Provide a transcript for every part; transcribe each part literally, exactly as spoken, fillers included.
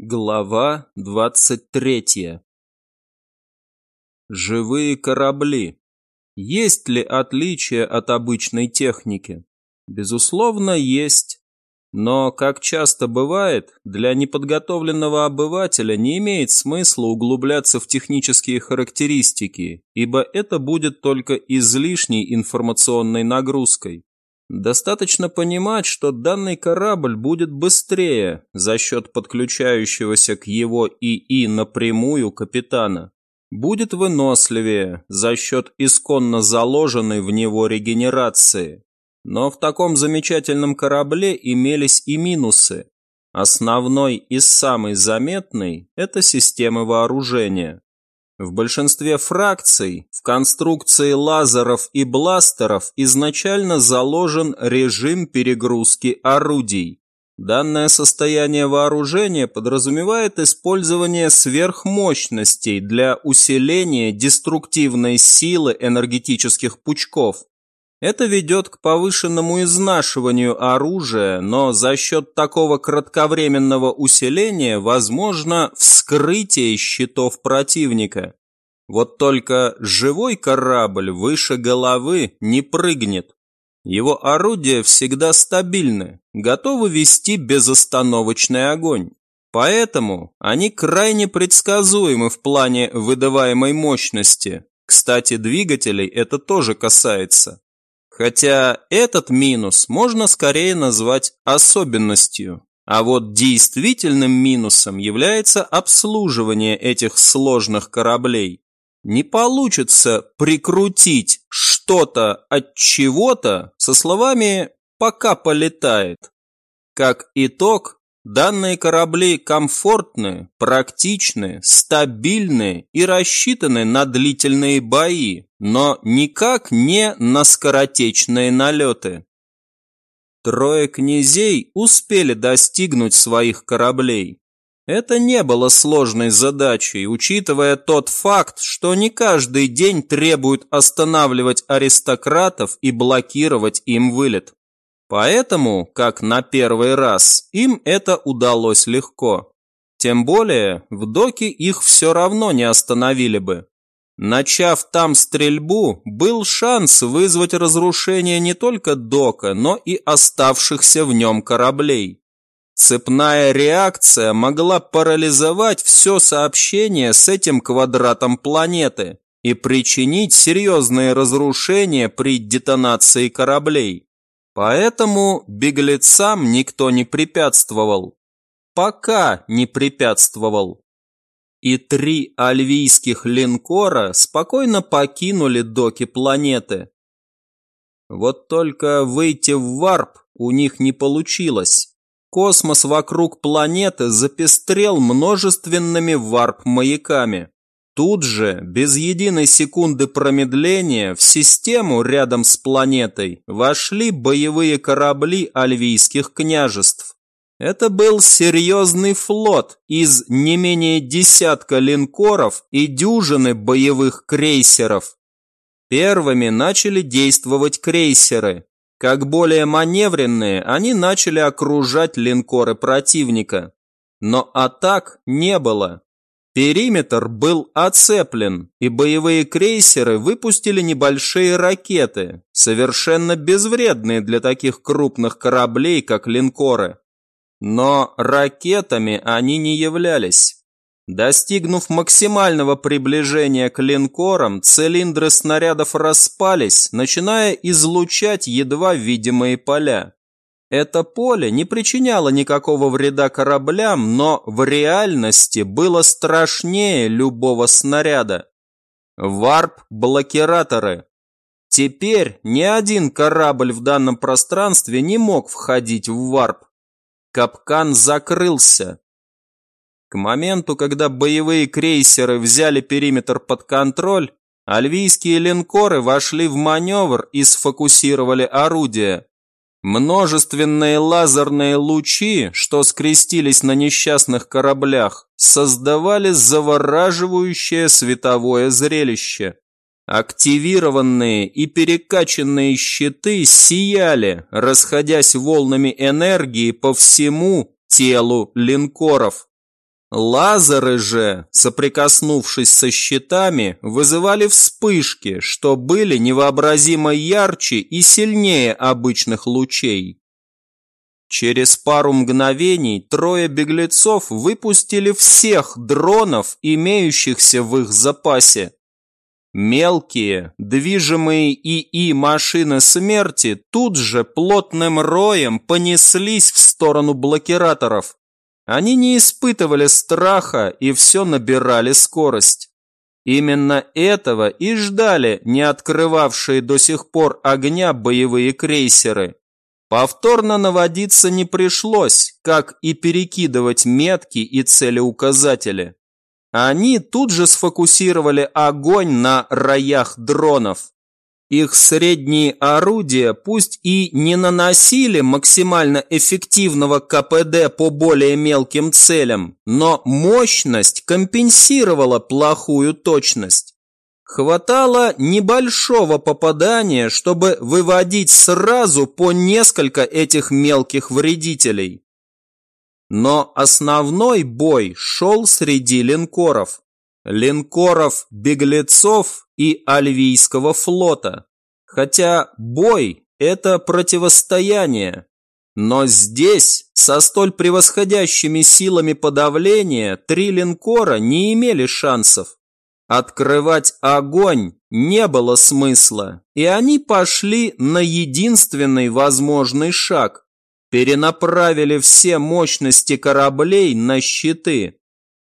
Глава двадцать третья. Живые корабли. Есть ли отличия от обычной техники? Безусловно, есть. Но, как часто бывает, для неподготовленного обывателя не имеет смысла углубляться в технические характеристики, ибо это будет только излишней информационной нагрузкой. Достаточно понимать, что данный корабль будет быстрее за счет подключающегося к его ИИ напрямую капитана, будет выносливее за счет исконно заложенной в него регенерации. Но в таком замечательном корабле имелись и минусы. Основной и самый заметный – это системы вооружения. В большинстве фракций в конструкции лазеров и бластеров изначально заложен режим перегрузки орудий. Данное состояние вооружения подразумевает использование сверхмощностей для усиления деструктивной силы энергетических пучков. Это ведет к повышенному изнашиванию оружия, но за счет такого кратковременного усиления возможно вскрытие щитов противника. Вот только живой корабль выше головы не прыгнет. Его орудия всегда стабильны, готовы вести безостановочный огонь. Поэтому они крайне предсказуемы в плане выдаваемой мощности. Кстати, двигателей это тоже касается. Хотя этот минус можно скорее назвать особенностью. А вот действительным минусом является обслуживание этих сложных кораблей. Не получится прикрутить что-то от чего-то со словами «пока полетает». Как итог, данные корабли комфортны, практичны, стабильны и рассчитаны на длительные бои, но никак не на скоротечные налеты. Трое князей успели достигнуть своих кораблей. Это не было сложной задачей, учитывая тот факт, что не каждый день требует останавливать аристократов и блокировать им вылет. Поэтому, как на первый раз, им это удалось легко. Тем более, в доке их все равно не остановили бы. Начав там стрельбу, был шанс вызвать разрушение не только дока, но и оставшихся в нем кораблей. Цепная реакция могла парализовать все сообщение с этим квадратом планеты и причинить серьезные разрушения при детонации кораблей. Поэтому беглецам никто не препятствовал. Пока не препятствовал. И три альвийских линкора спокойно покинули доки планеты. Вот только выйти в варп у них не получилось. Космос вокруг планеты запестрел множественными варп-маяками. Тут же, без единой секунды промедления, в систему рядом с планетой вошли боевые корабли альвийских княжеств. Это был серьезный флот из не менее десятка линкоров и дюжины боевых крейсеров. Первыми начали действовать крейсеры. Как более маневренные, они начали окружать линкоры противника. Но атак не было. Периметр был оцеплен, и боевые крейсеры выпустили небольшие ракеты, совершенно безвредные для таких крупных кораблей, как линкоры. Но ракетами они не являлись. Достигнув максимального приближения к линкорам, цилиндры снарядов распались, начиная излучать едва видимые поля. Это поле не причиняло никакого вреда кораблям, но в реальности было страшнее любого снаряда. Варп-блокираторы. Теперь ни один корабль в данном пространстве не мог входить в варп. Капкан закрылся. К моменту, когда боевые крейсеры взяли периметр под контроль, альвийские линкоры вошли в маневр и сфокусировали орудия. Множественные лазерные лучи, что скрестились на несчастных кораблях, создавали завораживающее световое зрелище. Активированные и перекачанные щиты сияли, расходясь волнами энергии по всему телу линкоров. Лазеры же, соприкоснувшись со щитами, вызывали вспышки, что были невообразимо ярче и сильнее обычных лучей. Через пару мгновений трое беглецов выпустили всех дронов, имеющихся в их запасе. Мелкие, движимые ИИ машины смерти тут же плотным роем понеслись в сторону блокираторов. Они не испытывали страха и все набирали скорость. Именно этого и ждали не открывавшие до сих пор огня боевые крейсеры. Повторно наводиться не пришлось, как и перекидывать метки и целеуказатели. Они тут же сфокусировали огонь на роях дронов. Их средние орудия пусть и не наносили максимально эффективного КПД по более мелким целям, но мощность компенсировала плохую точность. Хватало небольшого попадания, чтобы выводить сразу по несколько этих мелких вредителей. Но основной бой шел среди линкоров. Линкоров-беглецов и Альвийского флота. Хотя бой – это противостояние. Но здесь, со столь превосходящими силами подавления, три линкора не имели шансов. Открывать огонь не было смысла, и они пошли на единственный возможный шаг. Перенаправили все мощности кораблей на щиты.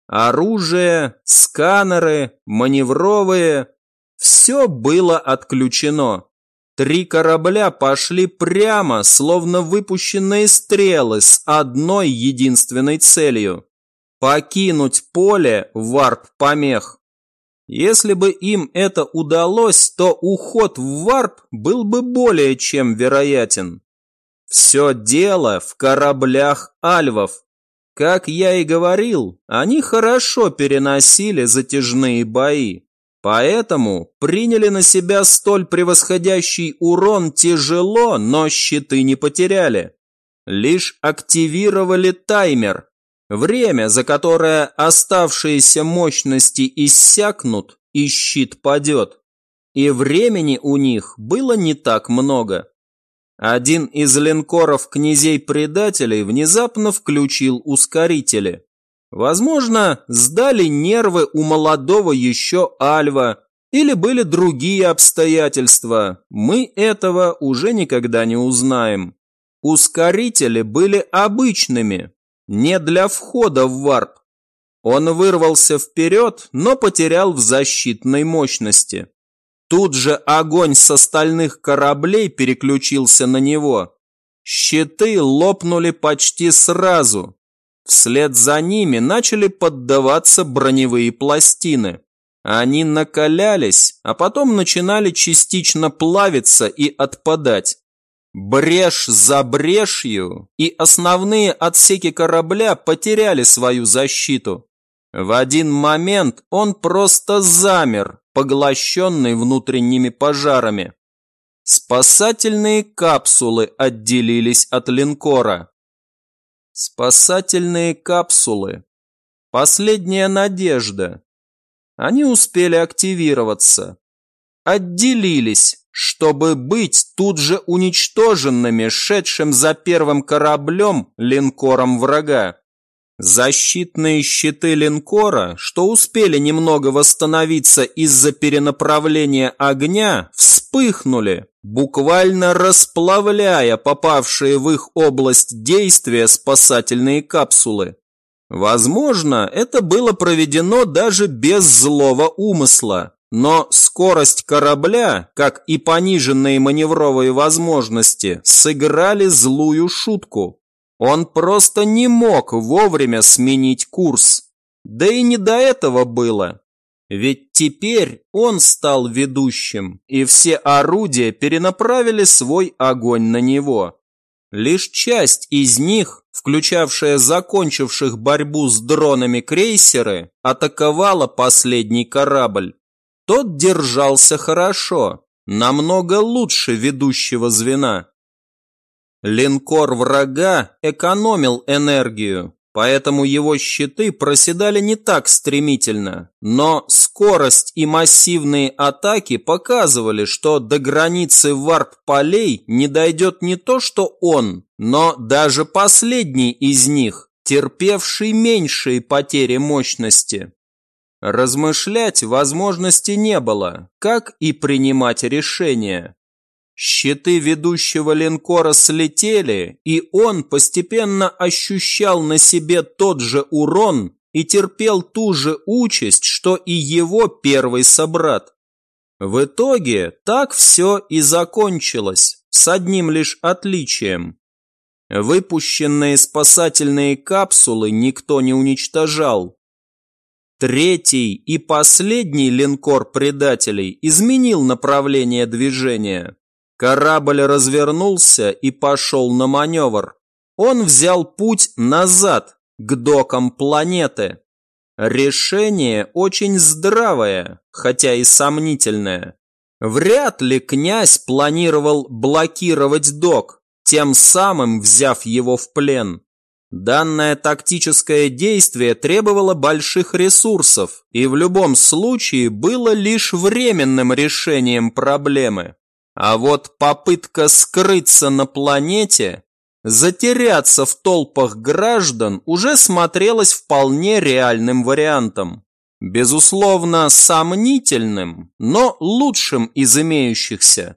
Оружие, сканеры, маневровые – все было отключено. Три корабля пошли прямо, словно выпущенные стрелы, с одной единственной целью – покинуть поле варп-помех. Если бы им это удалось, то уход в варп был бы более чем вероятен. Все дело в кораблях альвов. Как я и говорил, они хорошо переносили затяжные бои, поэтому приняли на себя столь превосходящий урон тяжело, но щиты не потеряли. Лишь активировали таймер, время, за которое оставшиеся мощности иссякнут и щит падет. И времени у них было не так много. Один из линкоров князей-предателей внезапно включил ускорители. Возможно, сдали нервы у молодого еще Альва, или были другие обстоятельства. Мы этого уже никогда не узнаем. Ускорители были обычными, не для входа в варп. Он вырвался вперед, но потерял в защитной мощности. Тут же огонь с остальных кораблей переключился на него. Щиты лопнули почти сразу. Вслед за ними начали поддаваться броневые пластины. Они накалялись, а потом начинали частично плавиться и отпадать. Брешь за брешью, и основные отсеки корабля потеряли свою защиту. В один момент он просто замер, поглощенный внутренними пожарами. Спасательные капсулы отделились от линкора. Спасательные капсулы. Последняя надежда. Они успели активироваться. Отделились, чтобы быть тут же уничтоженными шедшим за первым кораблем линкором врага. Защитные щиты линкора, что успели немного восстановиться из-за перенаправления огня, вспыхнули, буквально расплавляя попавшие в их область действия спасательные капсулы. Возможно, это было проведено даже без злого умысла, но скорость корабля, как и пониженные маневровые возможности, сыграли злую шутку. Он просто не мог вовремя сменить курс. Да и не до этого было. Ведь теперь он стал ведущим, и все орудия перенаправили свой огонь на него. Лишь часть из них, включавшая закончивших борьбу с дронами крейсеры, атаковала последний корабль. Тот держался хорошо, намного лучше ведущего звена. Линкор врага экономил энергию, поэтому его щиты проседали не так стремительно, но скорость и массивные атаки показывали, что до границы варп-полей не дойдет не то что он, но даже последний из них, терпевший меньшие потери мощности. Размышлять возможности не было, как и принимать решения. Щиты ведущего линкора слетели, и он постепенно ощущал на себе тот же урон и терпел ту же участь, что и его первый собрат. В итоге так все и закончилось, с одним лишь отличием. Выпущенные спасательные капсулы никто не уничтожал. Третий и последний линкор предателей изменил направление движения. Корабль развернулся и пошел на маневр. Он взял путь назад, к докам планеты. Решение очень здравое, хотя и сомнительное. Вряд ли князь планировал блокировать док, тем самым взяв его в плен. Данное тактическое действие требовало больших ресурсов и в любом случае было лишь временным решением проблемы. А вот попытка скрыться на планете, затеряться в толпах граждан уже смотрелась вполне реальным вариантом. Безусловно, сомнительным, но лучшим из имеющихся.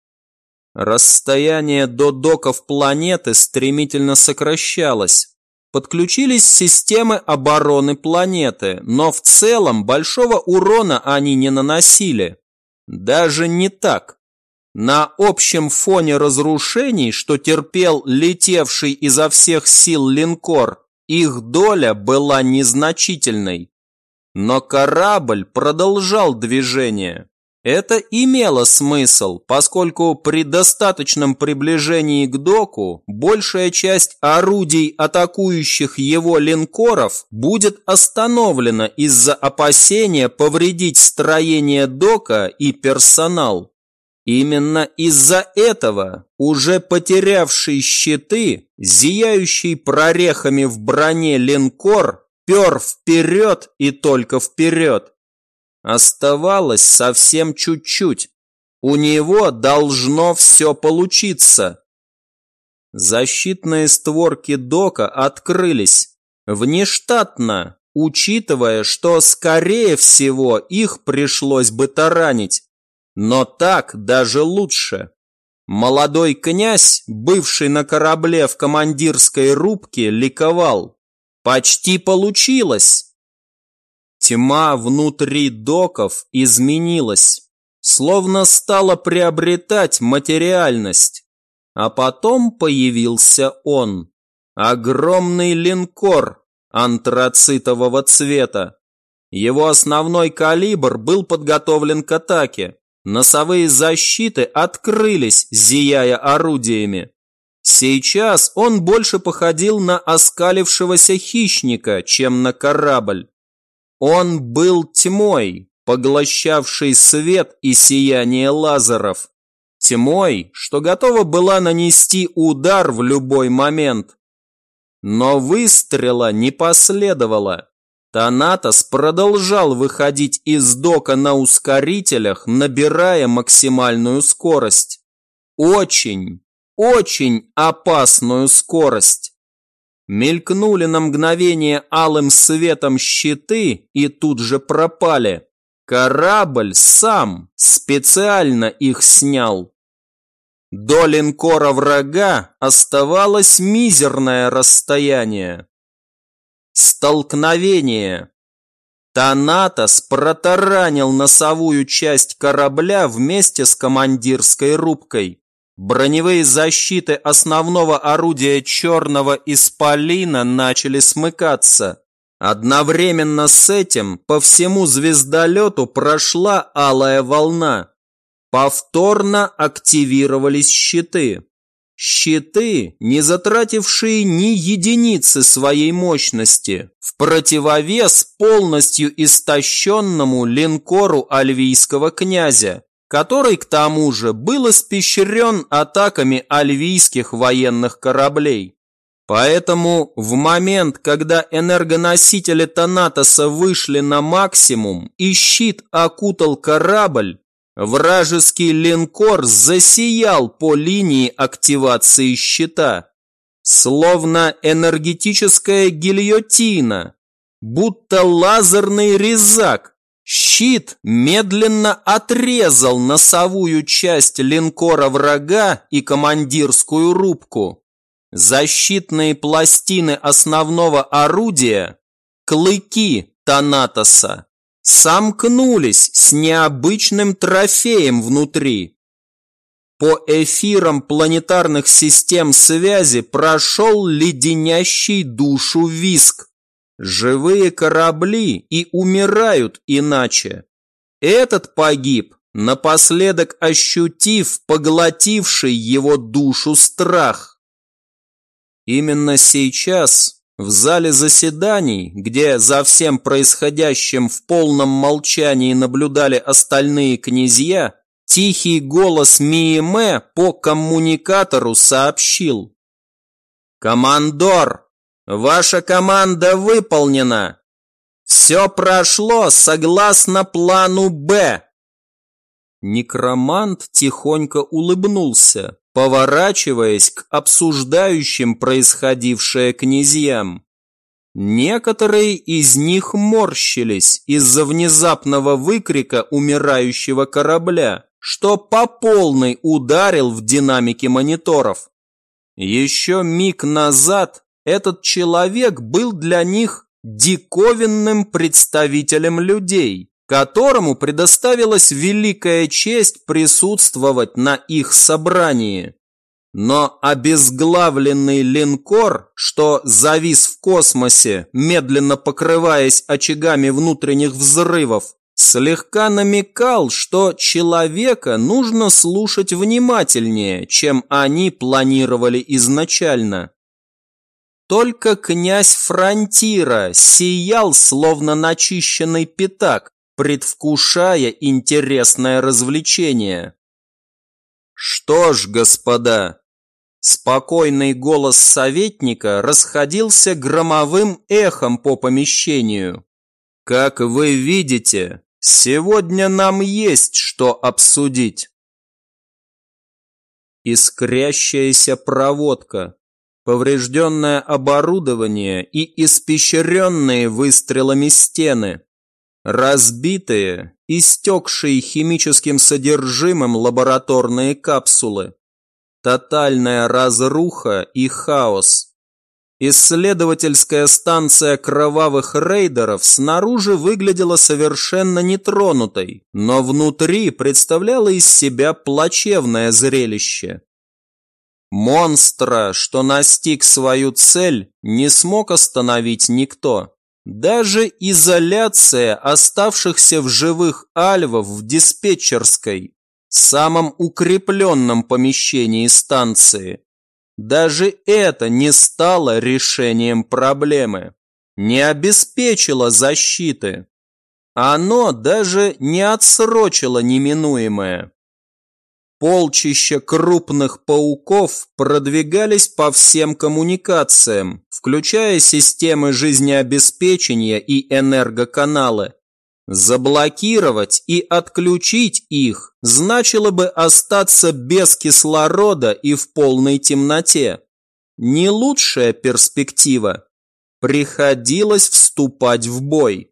Расстояние до доков планеты стремительно сокращалось. Подключились системы обороны планеты, но в целом большого урона они не наносили. Даже не так. На общем фоне разрушений, что терпел летевший изо всех сил линкор, их доля была незначительной. Но корабль продолжал движение. Это имело смысл, поскольку при достаточном приближении к доку большая часть орудий атакующих его линкоров будет остановлена из-за опасения повредить строение дока и персонал. Именно из-за этого уже потерявший щиты, зияющий прорехами в броне линкор, пер вперед и только вперед. Оставалось совсем чуть-чуть. У него должно все получиться. Защитные створки дока открылись. Внештатно, учитывая, что, скорее всего, их пришлось бы таранить. Но так даже лучше. Молодой князь, бывший на корабле в командирской рубке, ликовал. Почти получилось. Тьма внутри доков изменилась, словно стала приобретать материальность. А потом появился он. Огромный линкор антрацитового цвета. Его основной калибр был подготовлен к атаке. Носовые защиты открылись, зияя орудиями. Сейчас он больше походил на оскалившегося хищника, чем на корабль. Он был тьмой, поглощавшей свет и сияние лазеров. Тьмой, что готова была нанести удар в любой момент. Но выстрела не последовало. Танатос продолжал выходить из дока на ускорителях, набирая максимальную скорость. Очень, очень опасную скорость. Мелькнули на мгновение алым светом щиты и тут же пропали. Корабль сам специально их снял. До линкора врага оставалось мизерное расстояние. Столкновение. Танатос протаранил носовую часть корабля вместе с командирской рубкой. Броневые защиты основного орудия черного исполина начали смыкаться. Одновременно с этим по всему звездолету прошла алая волна. Повторно активировались щиты. Щиты, не затратившие ни единицы своей мощности, в противовес полностью истощенному линкору альвийского князя, который к тому же был испещрен атаками альвийских военных кораблей. Поэтому в момент, когда энергоносители Танатоса вышли на максимум и щит окутал корабль, вражеский линкор засиял по линии активации щита, словно энергетическая гильотина, будто лазерный резак. Щит медленно отрезал носовую часть линкора врага и командирскую рубку. Защитные пластины основного орудия, клыки Танатоса, сомкнулись с необычным трофеем внутри. По эфирам планетарных систем связи прошел леденящий душу визг. Живые корабли и умирают иначе. Этот погиб, напоследок ощутив поглотивший его душу страх. Именно сейчас, в зале заседаний, где за всем происходящим в полном молчании наблюдали остальные князья, тихий голос Мииме по коммуникатору сообщил: «Командор, ваша команда выполнена. Все прошло согласно плану Б». Некромант тихонько улыбнулся, поворачиваясь к обсуждающим происходившее князьям. Некоторые из них морщились из-за внезапного выкрика умирающего корабля, что по полной ударил в динамики мониторов. Еще миг назад этот человек был для них диковинным представителем людей, которому предоставилась великая честь присутствовать на их собрании. Но обезглавленный линкор, что завис в космосе, медленно покрываясь очагами внутренних взрывов, слегка намекал, что человека нужно слушать внимательнее, чем они планировали изначально. Только князь Фронтира сиял, словно начищенный пятак, предвкушая интересное развлечение. «Что ж, господа», спокойный голос советника расходился громовым эхом по помещению. «Как вы видите, сегодня нам есть что обсудить». Искрящаяся проводка, поврежденное оборудование и испещренные выстрелами стены, разбитые, истекшие химическим содержимым лабораторные капсулы, тотальная разруха и хаос. Исследовательская станция кровавых рейдеров снаружи выглядела совершенно нетронутой, но внутри представляла из себя плачевное зрелище. Монстра, что настиг свою цель, не смог остановить никто. Даже изоляция оставшихся в живых альвов в диспетчерской, самом укрепленном помещении станции, даже это не стало решением проблемы, не обеспечило защиты. Оно даже не отсрочило неминуемое. Полчища крупных пауков продвигались по всем коммуникациям, включая системы жизнеобеспечения и энергоканалы. Заблокировать и отключить их значило бы остаться без кислорода и в полной темноте. Не лучшая перспектива. Приходилось вступать в бой.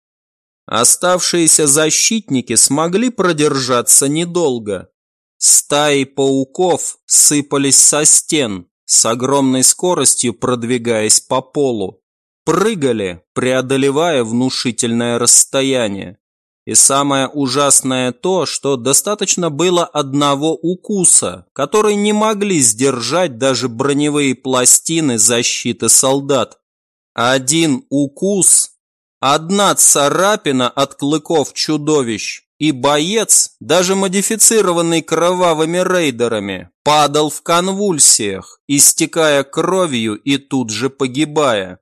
Оставшиеся защитники смогли продержаться недолго. Стаи пауков сыпались со стен, с огромной скоростью продвигаясь по полу. Прыгали, преодолевая внушительное расстояние. И самое ужасное то, что достаточно было одного укуса, который не могли сдержать даже броневые пластины защиты солдат. Один укус, одна царапина от клыков чудовищ, и боец, даже модифицированный кровавыми рейдерами, падал в конвульсиях, истекая кровью и тут же погибая.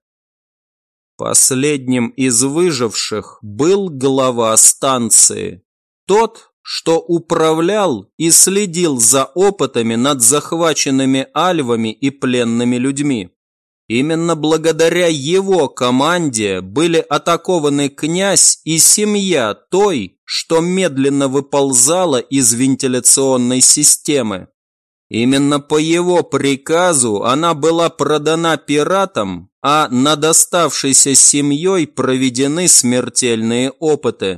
Последним из выживших был глава станции. Тот, что управлял и следил за опытами над захваченными альвами и пленными людьми. Именно благодаря его команде были атакованы князь и семья той, что медленно выползала из вентиляционной системы. Именно по его приказу она была продана пиратам, а над оставшейся семьей проведены смертельные опыты.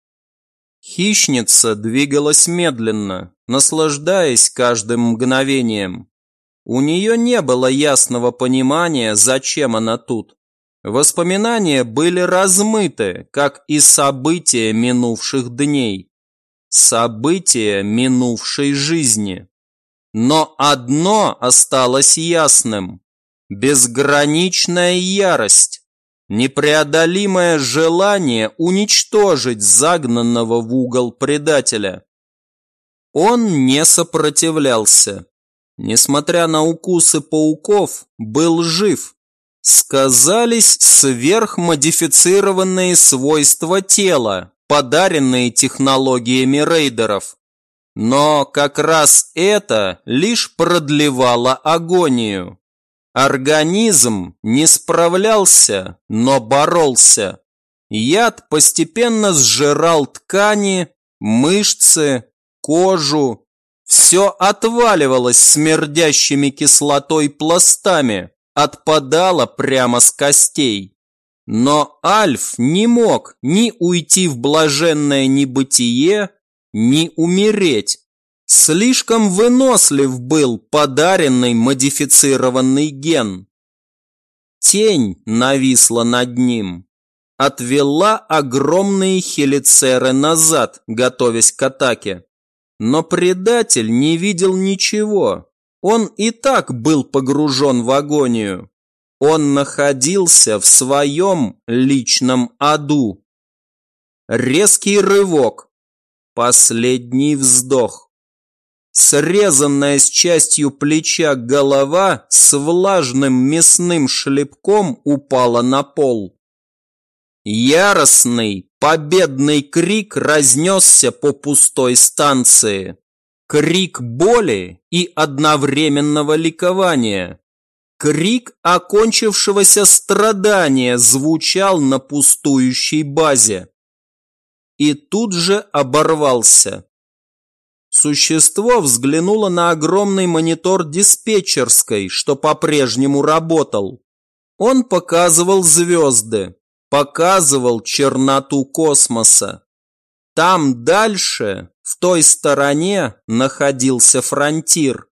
Хищница двигалась медленно, наслаждаясь каждым мгновением. У нее не было ясного понимания, зачем она тут. Воспоминания были размыты, как и события минувших дней. События минувшей жизни. Но одно осталось ясным – безграничная ярость, непреодолимое желание уничтожить загнанного в угол предателя. Он не сопротивлялся. Несмотря на укусы пауков, был жив. Сказались сверхмодифицированные свойства тела, подаренные технологиями рейдеров. Но как раз это лишь продлевало агонию. Организм не справлялся, но боролся. Яд постепенно сжирал ткани, мышцы, кожу. Все отваливалось смердящими кислотой пластами, отпадало прямо с костей. Но Альф не мог ни уйти в блаженное небытие, ни умереть. Слишком вынослив был подаренный модифицированный ген. Тень нависла над ним, отвела огромные хелицеры назад, готовясь к атаке. Но предатель не видел ничего. Он и так был погружен в агонию. Он находился в своем личном аду. Резкий рывок. Последний вздох. Срезанная с частью плеча голова с влажным мясным шлепком упала на пол. Яростный, победный крик разнесся по пустой станции. Крик боли и одновременного ликования. Крик окончившегося страдания звучал на пустующей базе. И тут же оборвался. Существо взглянуло на огромный монитор диспетчерской, что по-прежнему работал. Он показывал звезды, показывал черноту космоса. Там дальше, в той стороне, находился фронтир.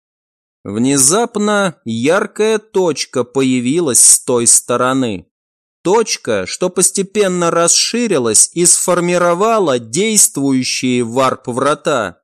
Внезапно яркая точка появилась с той стороны. Точка, что постепенно расширилась и сформировала действующие варп-врата.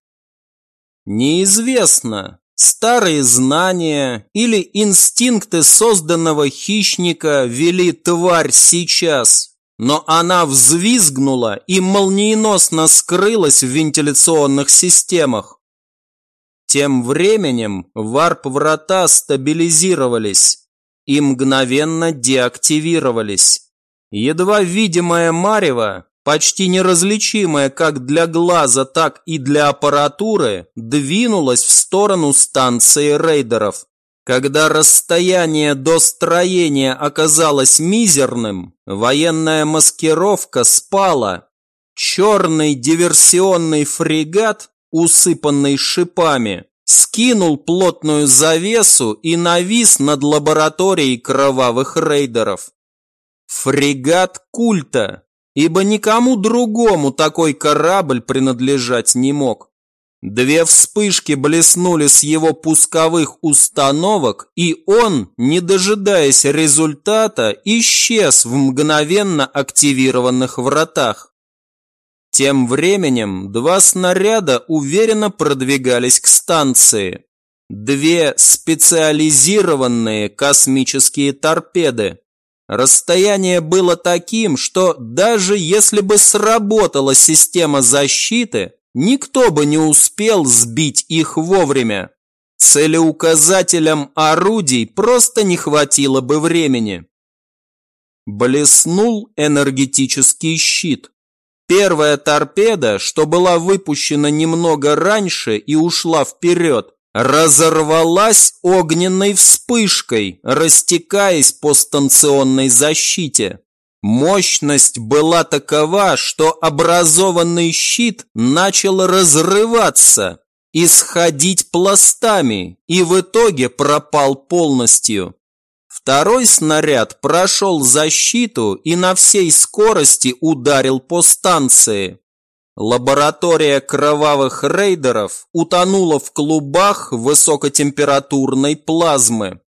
Неизвестно, старые знания или инстинкты созданного хищника вели тварь сейчас, но она взвизгнула и молниеносно скрылась в вентиляционных системах. Тем временем варп-врата стабилизировались и мгновенно деактивировались. Едва видимое марево, почти неразличимое как для глаза, так и для аппаратуры, двинулось в сторону станции рейдеров. Когда расстояние до строения оказалось мизерным, военная маскировка спала. Черный диверсионный фрегат, усыпанный шипами, скинул плотную завесу и навис над лабораторией кровавых рейдеров. Фрегат культа, ибо никому другому такой корабль принадлежать не мог. Две вспышки блеснули с его пусковых установок, и он, не дожидаясь результата, исчез в мгновенно активированных вратах. Тем временем два снаряда уверенно продвигались к станции. Две специализированные космические торпеды. Расстояние было таким, что даже если бы сработала система защиты, никто бы не успел сбить их вовремя. Целеуказателям орудий просто не хватило бы времени. Блеснул энергетический щит. Первая торпеда, что была выпущена немного раньше и ушла вперед, разорвалась огненной вспышкой, растекаясь по станционной защите. Мощность была такова, что образованный щит начал разрываться, исходить пластами и в итоге пропал полностью. Второй снаряд прошел защиту и на всей скорости ударил по станции. Лаборатория кровавых рейдеров утонула в клубах высокотемпературной плазмы.